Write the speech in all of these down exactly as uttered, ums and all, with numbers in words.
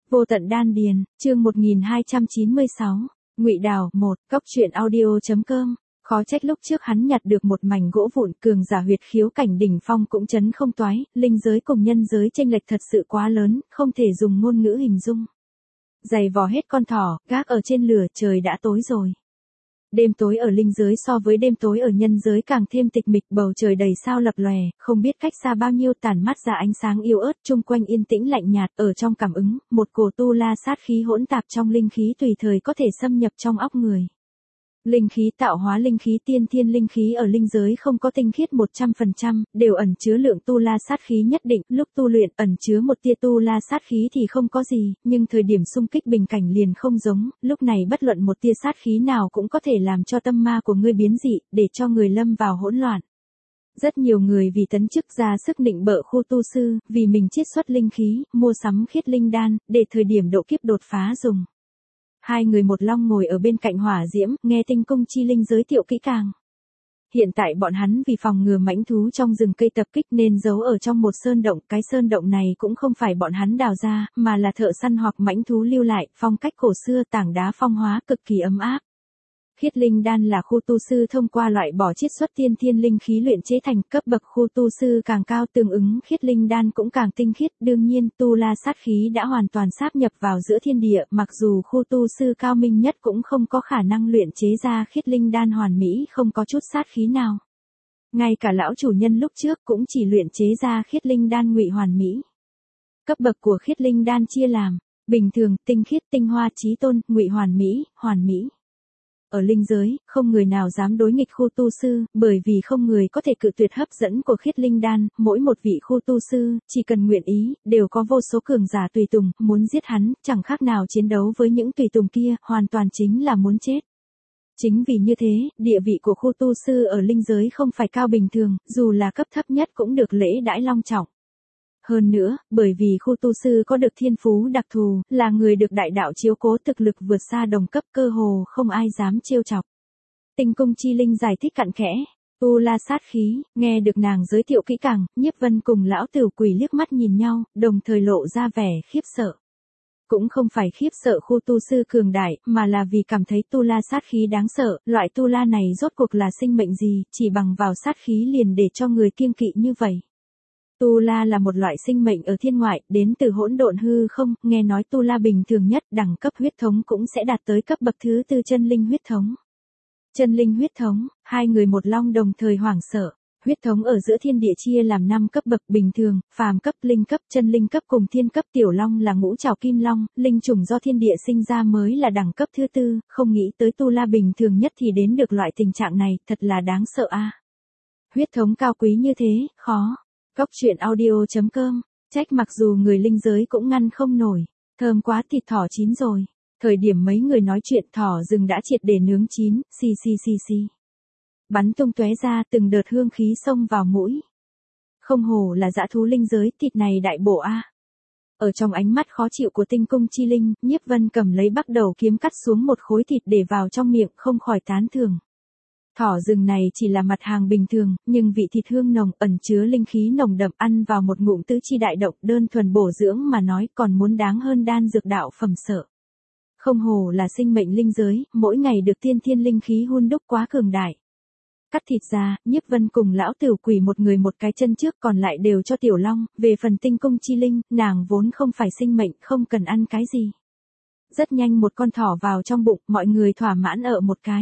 Vô tận đan điền, chương một nghìn hai trăm chín mươi sáu, Ngụy Đào, một, cốc truyện audio chấm com. Khó trách lúc trước hắn nhặt được một mảnh gỗ vụn, cường giả huyệt khiếu cảnh đỉnh phong cũng chấn không toái, linh giới cùng nhân giới chênh lệch thật sự quá lớn, không thể dùng ngôn ngữ hình dung. Giày vò hết con thỏ, gác ở trên lửa, trời đã tối rồi. Đêm tối ở linh giới so với đêm tối ở nhân giới càng thêm tịch mịch, bầu trời đầy sao lập lòe, không biết cách xa bao nhiêu tản mắt ra ánh sáng yếu ớt, chung quanh yên tĩnh lạnh nhạt, ở trong cảm ứng, một cổ tu la sát khí hỗn tạp trong linh khí tùy thời có thể xâm nhập trong óc người. Linh khí tạo hóa linh khí tiên thiên linh khí ở linh giới không có tinh khiết một trăm phần trăm, đều ẩn chứa lượng tu la sát khí nhất định, lúc tu luyện ẩn chứa một tia tu la sát khí thì không có gì, nhưng thời điểm xung kích bình cảnh liền không giống, lúc này bất luận một tia sát khí nào cũng có thể làm cho tâm ma của ngươi biến dị, để cho người lâm vào hỗn loạn. Rất nhiều người vì tấn chức ra sức nịnh bợ khu tu sư, vì mình chiết xuất linh khí, mua sắm khiết linh đan, để thời điểm độ kiếp đột phá dùng. Hai người một long ngồi ở bên cạnh hỏa diễm, nghe tinh cung chi linh giới thiệu kỹ càng. Hiện tại bọn hắn vì phòng ngừa mãnh thú trong rừng cây tập kích nên giấu ở trong một sơn động, cái sơn động này cũng không phải bọn hắn đào ra, mà là thợ săn hoặc mãnh thú lưu lại, phong cách cổ xưa, tảng đá phong hóa cực kỳ ấm áp. Khiết linh đan là khu tu sư thông qua loại bỏ chiết xuất tiên thiên linh khí luyện chế thành, cấp bậc khu tu sư càng cao tương ứng khiết linh đan cũng càng tinh khiết, đương nhiên tu la sát khí đã hoàn toàn sáp nhập vào giữa thiên địa, mặc dù khu tu sư cao minh nhất cũng không có khả năng luyện chế ra khiết linh đan hoàn mỹ không có chút sát khí nào. Ngay cả lão chủ nhân lúc trước cũng chỉ luyện chế ra khiết linh đan ngụy hoàn mỹ. Cấp bậc của khiết linh đan chia làm bình thường, tinh khiết, tinh hoa, chí tôn, ngụy hoàn mỹ, hoàn mỹ. Ở linh giới, không người nào dám đối nghịch khu tu sư, bởi vì không người có thể cự tuyệt hấp dẫn của khiết linh đan, mỗi một vị khu tu sư, chỉ cần nguyện ý, đều có vô số cường giả tùy tùng, muốn giết hắn, chẳng khác nào chiến đấu với những tùy tùng kia, hoàn toàn chính là muốn chết. Chính vì như thế, địa vị của khu tu sư ở linh giới không phải cao bình thường, dù là cấp thấp nhất cũng được lễ đãi long trọng. Hơn nữa, bởi vì khu tu sư có được thiên phú đặc thù, là người được đại đạo chiếu cố thực lực vượt xa đồng cấp cơ hồ không ai dám trêu chọc. Tinh cung chi linh giải thích cặn kẽ, tu la sát khí, nghe được nàng giới thiệu kỹ càng, Nhiếp Vân cùng lão Tử Quỷ liếc mắt nhìn nhau, đồng thời lộ ra vẻ khiếp sợ. Cũng không phải khiếp sợ khu tu sư cường đại, mà là vì cảm thấy tu la sát khí đáng sợ, loại tu la này rốt cuộc là sinh mệnh gì, chỉ bằng vào sát khí liền để cho người kiêng kỵ như vậy. Tu la là một loại sinh mệnh ở thiên ngoại, đến từ hỗn độn hư không, nghe nói tu la bình thường nhất, đẳng cấp huyết thống cũng sẽ đạt tới cấp bậc thứ tư chân linh huyết thống. Chân linh huyết thống, hai người một long đồng thời hoảng sợ. Huyết thống ở giữa thiên địa chia làm năm cấp bậc bình thường, phàm cấp, linh cấp, chân linh cấp cùng thiên cấp, tiểu long là ngũ trảo kim long, linh trùng do thiên địa sinh ra mới là đẳng cấp thứ tư, không nghĩ tới tu la bình thường nhất thì đến được loại tình trạng này, thật là đáng sợ a. À. Huyết thống cao quý như thế, khó. Cốc truyện audio chấm com, trách mặc dù người linh giới cũng ngăn không nổi, thơm quá thịt thỏ chín rồi. Thời điểm mấy người nói chuyện thỏ rừng đã triệt để nướng chín, xì xì xì xì. Bắn tung tóe ra từng đợt hương khí xông vào mũi. Không hổ là dã thú linh giới, thịt này đại bổ a. Ở trong ánh mắt khó chịu của tinh cung chi linh, Nhiếp Vân cầm lấy bắt đầu kiếm cắt xuống một khối thịt để vào trong miệng, không khỏi tán thưởng. Thỏ rừng này chỉ là mặt hàng bình thường, nhưng vị thịt hương nồng, ẩn chứa linh khí nồng đậm, ăn vào một ngụm tứ chi đại động, đơn thuần bổ dưỡng mà nói còn muốn đáng hơn đan dược đạo phẩm sợ. Không hồ là sinh mệnh linh giới, mỗi ngày được tiên thiên linh khí hun đúc quá cường đại. Cắt thịt ra, Nhiếp Vân cùng lão Tử Quỷ một người một cái chân trước còn lại đều cho tiểu long, về phần tinh cung chi linh, nàng vốn không phải sinh mệnh, không cần ăn cái gì. Rất nhanh một con thỏ vào trong bụng, mọi người thỏa mãn ở một cái.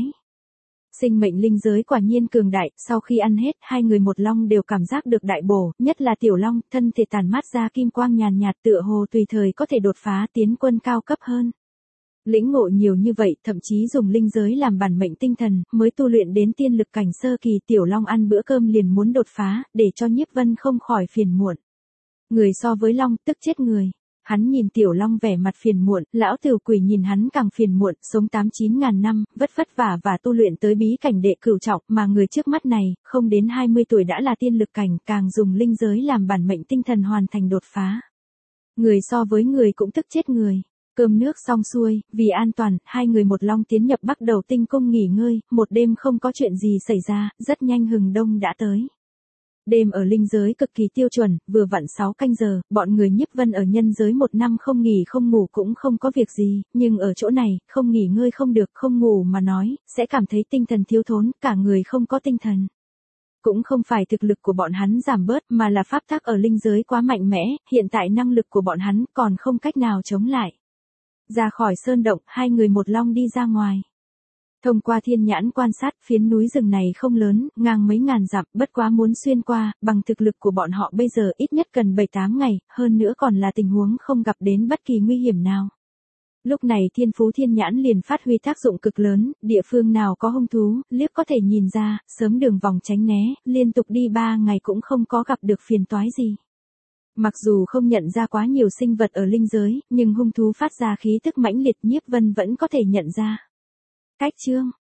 Sinh mệnh linh giới quả nhiên cường đại, sau khi ăn hết, hai người một long đều cảm giác được đại bổ, nhất là tiểu long, thân thể tản mát ra kim quang nhàn nhạt tựa hồ tùy thời có thể đột phá tiến quân cao cấp hơn. Lĩnh ngộ nhiều như vậy, thậm chí dùng linh giới làm bản mệnh tinh thần, mới tu luyện đến tiên lực cảnh sơ kỳ, tiểu long ăn bữa cơm liền muốn đột phá, để cho Nhiếp Vân không khỏi phiền muộn. Người so với long, tức chết người. Hắn nhìn tiểu long vẻ mặt phiền muộn, lão Tử Quỷ nhìn hắn càng phiền muộn, sống tám chín ngàn năm, vất vất vả và tu luyện tới bí cảnh đệ cửu trọng, mà người trước mắt này, không đến hai mươi tuổi đã là tiên lực cảnh, càng dùng linh giới làm bản mệnh tinh thần hoàn thành đột phá. Người so với người cũng tức chết người. Cơm nước xong xuôi, vì an toàn, hai người một long tiến nhập bắt đầu tinh cung nghỉ ngơi, một đêm không có chuyện gì xảy ra, rất nhanh hừng đông đã tới. Đêm ở linh giới cực kỳ tiêu chuẩn, vừa vặn sáu canh giờ, bọn người Nhiếp Vân ở nhân giới một năm không nghỉ không ngủ cũng không có việc gì, nhưng ở chỗ này, không nghỉ ngơi không được, không ngủ mà nói, sẽ cảm thấy tinh thần thiếu thốn, cả người không có tinh thần. Cũng không phải thực lực của bọn hắn giảm bớt mà là pháp tắc ở linh giới quá mạnh mẽ, hiện tại năng lực của bọn hắn còn không cách nào chống lại. Ra khỏi sơn động, hai người một long đi ra ngoài. Thông qua thiên nhãn quan sát, phiến núi rừng này không lớn, ngang mấy ngàn dặm, bất quá muốn xuyên qua, bằng thực lực của bọn họ bây giờ ít nhất cần bảy tám ngày, hơn nữa còn là tình huống không gặp đến bất kỳ nguy hiểm nào. Lúc này thiên phú thiên nhãn liền phát huy tác dụng cực lớn, địa phương nào có hung thú, liếc có thể nhìn ra, sớm đường vòng tránh né, liên tục đi ba ngày cũng không có gặp được phiền toái gì. Mặc dù không nhận ra quá nhiều sinh vật ở linh giới, nhưng hung thú phát ra khí tức mãnh liệt Nhiếp Vân vẫn có thể nhận ra. Cách chương